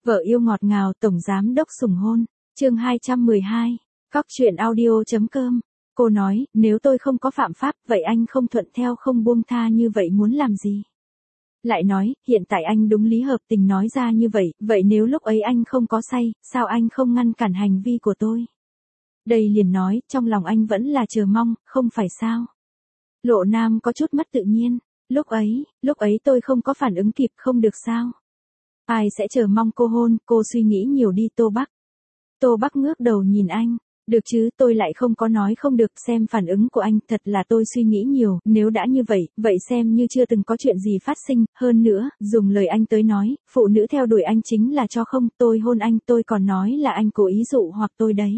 Vợ yêu ngọt ngào tổng giám đốc sủng hôn. Chương 212. Cóc truyện audio.com. Cô nói, nếu tôi không có phạm pháp, vậy anh không thuận theo không buông tha như vậy muốn làm gì? Lại nói, hiện tại anh đúng lý hợp tình nói ra như vậy, vậy nếu lúc ấy anh không có say, sao anh không ngăn cản hành vi của tôi? Đây liền nói, trong lòng anh vẫn là chờ mong, không phải sao? Lộ Nam có chút mất tự nhiên. Lúc ấy tôi không có phản ứng kịp không được sao? Ai sẽ chờ mong cô hôn, cô suy nghĩ nhiều đi Tô Bắc. Tô Bắc ngước đầu nhìn anh. Được chứ, tôi lại không có nói không được, xem phản ứng của anh, thật là tôi suy nghĩ nhiều, nếu đã như vậy, vậy xem như chưa từng có chuyện gì phát sinh, hơn nữa, dùng lời anh tới nói, phụ nữ theo đuổi anh chính là cho không, tôi hôn anh, tôi còn nói là anh cố ý dụ hoặc tôi đấy.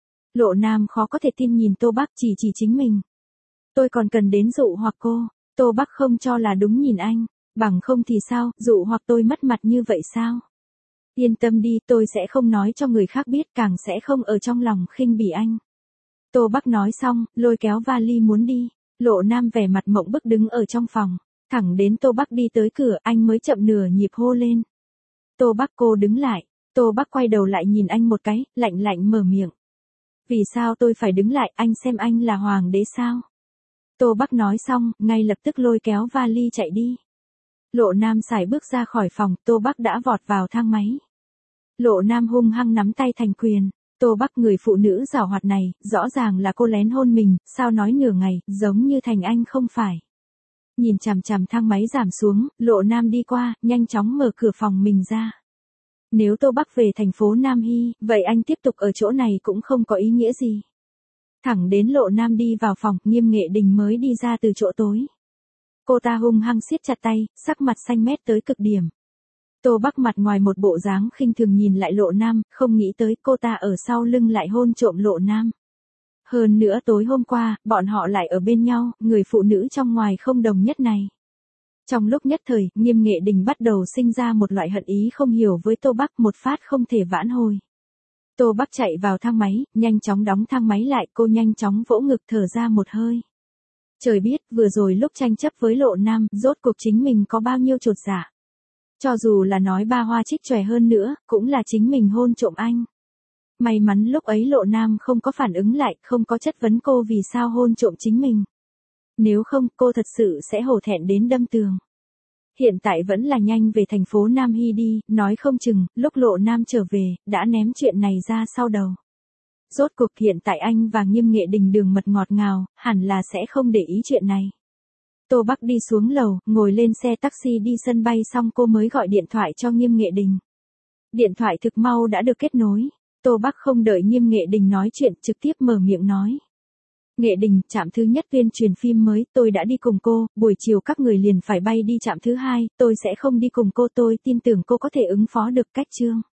Lộ Nam khó có thể tin nhìn Tô Bắc chỉ chính mình. Tôi còn cần đến dụ hoặc cô, Tô Bắc không cho là đúng nhìn anh, bằng không thì sao, dụ hoặc tôi mất mặt như vậy sao? Yên tâm đi, tôi sẽ không nói cho người khác biết, càng sẽ không ở trong lòng khinh bỉ anh. Tô Bắc nói xong, lôi kéo vali muốn đi. Lộ Nam vẻ mặt mộng bức đứng ở trong phòng. Thẳng đến Tô Bắc đi tới cửa, anh mới chậm nửa nhịp hô lên. Tô Bắc, cô đứng lại. Tô Bắc quay đầu lại nhìn anh một cái, lạnh lạnh mở miệng. Vì sao tôi phải đứng lại, anh xem anh là hoàng đế sao? Tô Bắc nói xong, ngay lập tức lôi kéo vali chạy đi. Lộ Nam sải bước ra khỏi phòng, Tô Bắc đã vọt vào thang máy. Lộ Nam hung hăng nắm tay thành quyền. Tô Bắc, người phụ nữ giảo hoạt này, rõ ràng là cô lén hôn mình, sao nói nửa ngày, giống như thành anh không phải. Nhìn chằm chằm thang máy giảm xuống, Lộ Nam đi qua, nhanh chóng mở cửa phòng mình ra. Nếu Tô Bắc về thành phố Nam Hy, vậy anh tiếp tục ở chỗ này cũng không có ý nghĩa gì. Thẳng đến Lộ Nam đi vào phòng, Nghiêm Nghệ Đình mới đi ra từ chỗ tối. Cô ta hung hăng siết chặt tay, sắc mặt xanh mét tới cực điểm. Tô Bắc mặt ngoài một bộ dáng khinh thường nhìn lại Lộ Nam, không nghĩ tới cô ta ở sau lưng lại hôn trộm Lộ Nam. Hơn nữa tối hôm qua, bọn họ lại ở bên nhau, người phụ nữ trong ngoài không đồng nhất này. Trong lúc nhất thời, Nghiêm Nghệ Đình bắt đầu sinh ra một loại hận ý không hiểu với Tô Bắc, một phát không thể vãn hồi. Tô Bắc chạy vào thang máy, nhanh chóng đóng thang máy lại, cô nhanh chóng vỗ ngực thở ra một hơi. Trời biết, vừa rồi lúc tranh chấp với Lộ Nam, rốt cuộc chính mình có bao nhiêu chột dạ. Cho dù là nói ba hoa trích chòe hơn nữa, cũng là chính mình hôn trộm anh. May mắn lúc ấy Lộ Nam không có phản ứng lại, không có chất vấn cô vì sao hôn trộm chính mình. Nếu không, cô thật sự sẽ hổ thẹn đến đâm tường. Hiện tại vẫn là nhanh về thành phố Nam Hy đi, nói không chừng, lúc Lộ Nam trở về, đã ném chuyện này ra sau đầu. Rốt cuộc hiện tại anh và Nghiêm Nghệ Đình đường mật ngọt ngào, hẳn là sẽ không để ý chuyện này. Tô Bắc đi xuống lầu, ngồi lên xe taxi đi sân bay xong cô mới gọi điện thoại cho Nghiêm Nghệ Đình. Điện thoại thực mau đã được kết nối. Tô Bắc không đợi Nghiêm Nghệ Đình nói chuyện, trực tiếp mở miệng nói. Nghệ Đình, trạm thứ nhất tuyên truyền phim mới, tôi đã đi cùng cô, buổi chiều các người liền phải bay đi trạm thứ hai, tôi sẽ không đi cùng cô, tôi tin tưởng cô có thể ứng phó được, cách chương.